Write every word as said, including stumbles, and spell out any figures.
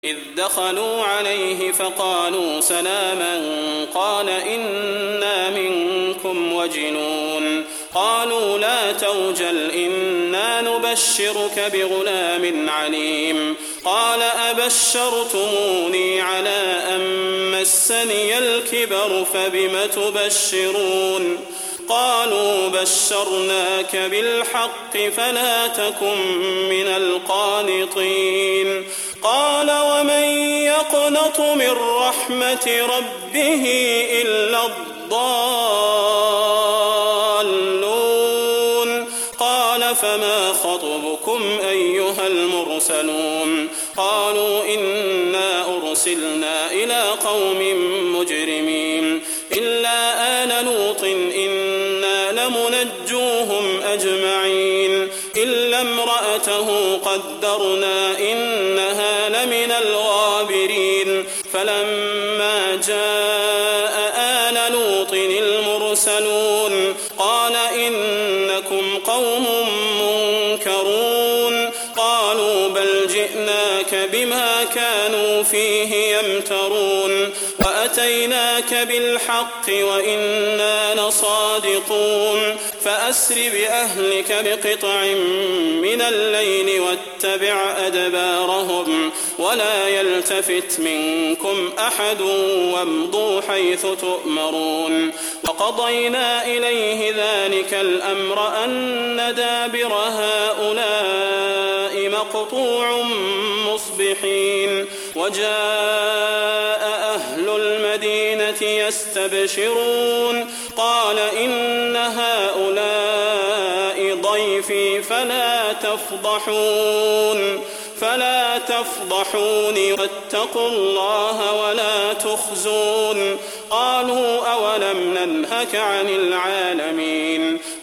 إذ دخلوا عليه فقالوا سلاما قال إنا منكم وجنون قالوا لا توجل إنا نبشرك بغلام عليم قال أبشرتموني على أن مسني الكبر فبم تبشرون قالوا بشرناك بالحق فلا تكن من القانطين قال ومن يقنط من رحمة ربه إلا الضالون قال فما خطبكم أيها المرسلون قالوا إنا أرسلنا إلى قوم مجرمين إلا آل لوط إنا لمنجوهم أجمعين إلا امرأته قدرنا إنها لمن الغابرين فلما جاء آل لوط المرسلون قال إنكم قوم منكرون قالوا بل جئناك بما كانوا فيه يمترون وأتيناك بالحق وإنا لصادقون فأسر بأهلك بقطع من الليل واتبع أدبارهم ولا يلتفت منكم أحد وامضوا حيث تؤمرون وقضينا إليه ذلك الأمر أن دابر هؤلاء مقطوع مصبحين وجاء أهل المدينة يستبشرون قال إن هؤلاء ضيفي فلا تفضحون فلا تفضحوني واتقوا الله ولا تخزون قالوا أولم ننهك عن العالمين